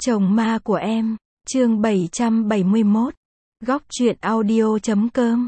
Chồng ma của em, chương 771, góc truyện audio.com.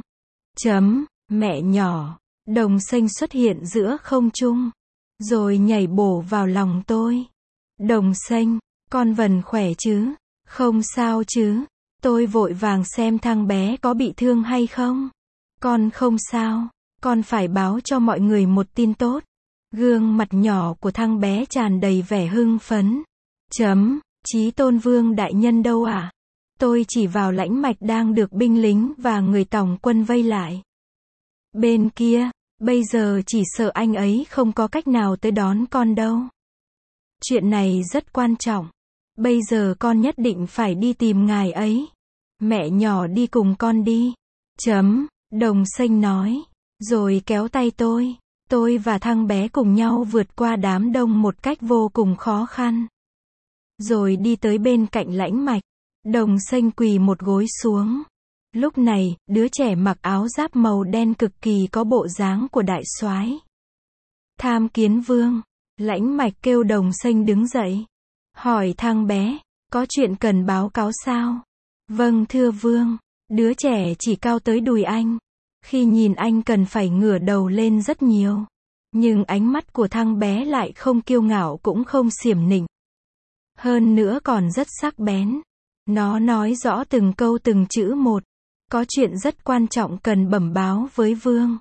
Mẹ nhỏ, đồng xanh xuất hiện giữa không trung, rồi nhảy bổ vào lòng tôi. Đồng xanh, con Vân khỏe chứ? Không sao chứ? Tôi vội vàng xem thằng bé có bị thương hay không. Con không sao, con phải báo cho mọi người một tin tốt. Gương mặt nhỏ của thằng bé tràn đầy vẻ hưng phấn. Chí Tôn Vương đại nhân đâu ạ? Tôi chỉ vào Lãnh Mạch đang được binh lính và người tòng quân vây lại. Bên kia, bây giờ chỉ sợ anh ấy không có cách nào tới đón con đâu. Chuyện này rất quan trọng. Bây giờ con nhất định phải đi tìm ngài ấy. Mẹ nhỏ đi cùng con đi. Đồng xanh nói. Rồi kéo tay tôi. Tôi và thằng bé cùng nhau vượt qua đám đông một cách vô cùng khó khăn. Rồi đi tới bên cạnh Lãnh Mạch. Đồng xanh quỳ một gối xuống. Lúc này, đứa trẻ mặc áo giáp màu đen cực kỳ có bộ dáng của đại soái. Tham kiến vương. Lãnh Mạch kêu đồng xanh đứng dậy. Hỏi thằng bé, có chuyện cần báo cáo sao? Vâng thưa vương. Đứa trẻ chỉ cao tới đùi anh. Khi nhìn anh cần phải ngửa đầu lên rất nhiều. Nhưng ánh mắt của thằng bé lại không kiêu ngạo cũng không xiểm nịnh. Hơn nữa còn rất sắc bén. Nó nói rõ từng câu từng chữ một. Có chuyện rất quan trọng cần bẩm báo với vương.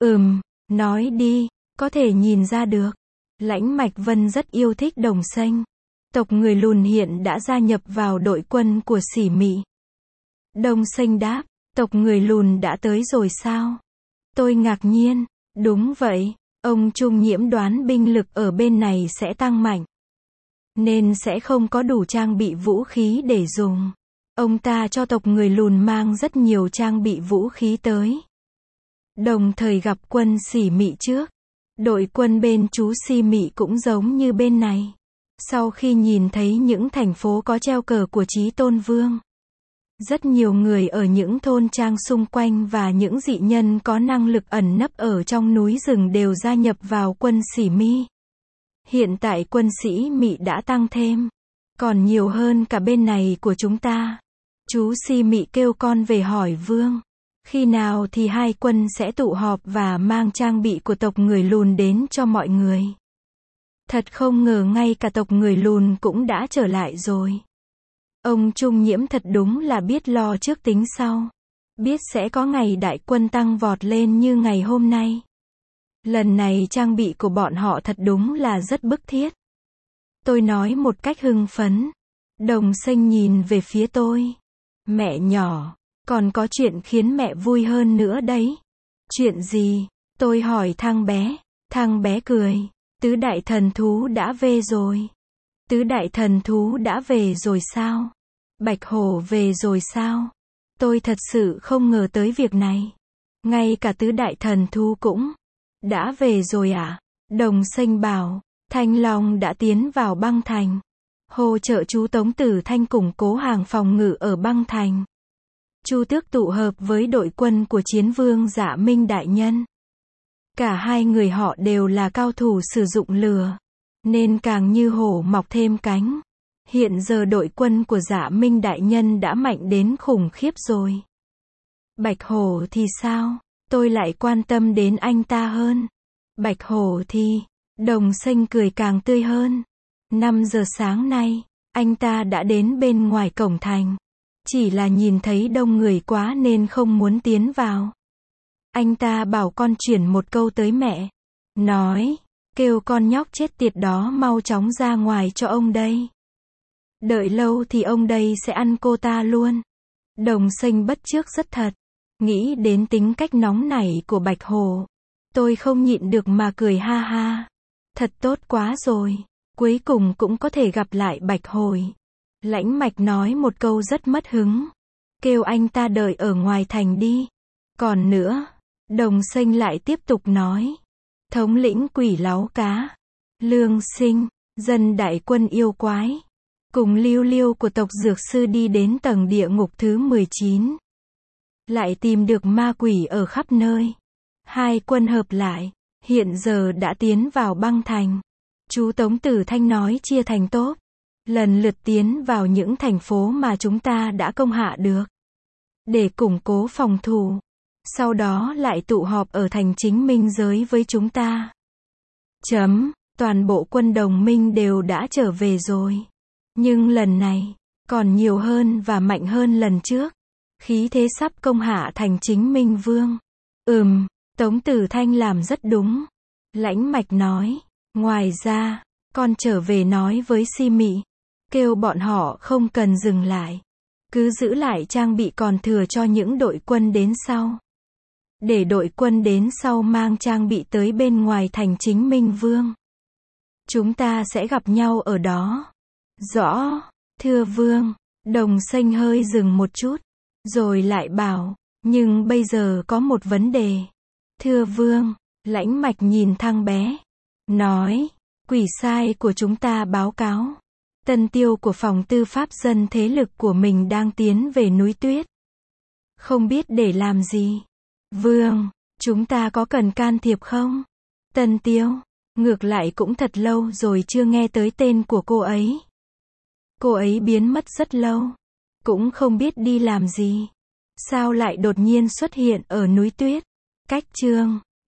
Nói đi, có thể nhìn ra được. Lãnh Mạch Vân rất yêu thích đồng xanh. Tộc người lùn hiện đã gia nhập vào đội quân của Sỉ Mị. Đồng xanh đáp, tộc người lùn đã tới rồi sao? Tôi ngạc nhiên, đúng vậy, ông Trung Nhiễm đoán binh lực ở bên này sẽ tăng mạnh. Nên sẽ không có đủ trang bị vũ khí để dùng. Ông ta cho tộc người lùn mang rất nhiều trang bị vũ khí tới. Đồng thời gặp quân Sỉ Mị trước. Đội quân bên chú Sỉ Mị cũng giống như bên này. Sau khi nhìn thấy những thành phố có treo cờ của Chí Tôn Vương, rất nhiều người ở những thôn trang xung quanh và những dị nhân có năng lực ẩn nấp ở trong núi rừng đều gia nhập vào quân Sỉ Mị. Hiện tại quân Sỉ Mị đã tăng thêm, còn nhiều hơn cả bên này của chúng ta. Chú Sỉ Mị kêu con về hỏi vương, khi nào thì hai quân sẽ tụ họp và mang trang bị của tộc người lùn đến cho mọi người. Thật không ngờ ngay cả tộc người lùn cũng đã trở lại rồi. Ông Trung Nhiễm thật đúng là biết lo trước tính sau. Biết sẽ có ngày đại quân tăng vọt lên như ngày hôm nay. Lần này trang bị của bọn họ thật đúng là rất bức thiết. Tôi nói một cách hưng phấn. Đồng xanh nhìn về phía tôi. Mẹ nhỏ, còn có chuyện khiến mẹ vui hơn nữa đấy. Chuyện gì? Tôi hỏi thằng bé. Thằng bé cười. Tứ đại thần thú đã về rồi. Tứ đại thần thú đã về rồi sao? Bạch hổ về rồi sao? Tôi thật sự không ngờ tới việc này. Ngay cả tứ đại thần thú cũng đã về rồi à? Đồng xanh bảo, Thanh Long đã tiến vào băng thành. Hỗ trợ chú Tống Tử Thanh củng cố hàng phòng ngự ở băng thành. Chu Tước tụ hợp với đội quân của Chiến Vương Dạ Minh đại nhân. Cả hai người họ đều là cao thủ sử dụng lửa, nên càng như hổ mọc thêm cánh. Hiện giờ đội quân của Dạ Minh đại nhân đã mạnh đến khủng khiếp rồi. Bạch hổ thì sao? Tôi lại quan tâm đến anh ta hơn. Bạch hổ thì, đồng xanh cười càng tươi hơn. 5 giờ sáng nay, anh ta đã đến bên ngoài cổng thành. Chỉ là nhìn thấy đông người quá nên không muốn tiến vào. Anh ta bảo con chuyển một câu tới mẹ. Nói, kêu con nhóc chết tiệt đó mau chóng ra ngoài cho ông đây. Đợi lâu thì ông đây sẽ ăn cô ta luôn. Đồng xanh bắt chước rất thật. Nghĩ đến tính cách nóng nảy của Bạch Hổ. Tôi không nhịn được mà cười ha ha. Thật tốt quá rồi. Cuối cùng cũng có thể gặp lại Bạch Hồi. Lãnh Mạch nói một câu rất mất hứng. Kêu anh ta đợi ở ngoài thành đi. Còn nữa, đồng xanh lại tiếp tục nói. Thống lĩnh quỷ láu cá, Lương Sinh, dân đại quân yêu quái, cùng Liêu Liêu của tộc Dược Sư đi đến tầng địa ngục thứ 19. Lại tìm được ma quỷ ở khắp nơi. Hai quân hợp lại, hiện giờ đã tiến vào băng thành. Chú Tống Tử Thanh nói chia thành tốp. lần lượt tiến vào những thành phố mà chúng ta đã công hạ được, để củng cố phòng thủ. Sau đó lại tụ họp ở thành chính minh giới với chúng ta. Toàn bộ quân đồng minh đều đã trở về rồi. Nhưng lần này, còn nhiều hơn và mạnh hơn lần trước. Khí thế sắp công hạ thành chính minh vương. Tống Tử Thanh làm rất đúng. Lãnh Mạch nói. Ngoài ra, con trở về nói với Si Mị, kêu bọn họ không cần dừng lại. Cứ giữ lại trang bị còn thừa cho những đội quân đến sau. Để đội quân đến sau mang trang bị tới bên ngoài thành chính minh vương. Chúng ta sẽ gặp nhau ở đó. Rõ, thưa vương. Đồng Xanh hơi dừng một chút, rồi lại bảo, nhưng bây giờ có một vấn đề. Thưa vương, Lãnh Mạch nhìn thằng bé, nói, quỷ sai của chúng ta báo cáo. Tân Tiêu của phòng tư pháp dân thế lực của mình đang tiến về núi tuyết. Không biết để làm gì. Vương, chúng ta có cần can thiệp không? Tân Tiêu, ngược lại cũng thật lâu rồi chưa nghe tới tên của cô ấy. Cô ấy biến mất rất lâu. Cũng không biết đi làm gì. Sao lại đột nhiên xuất hiện ở núi tuyết? Cách chương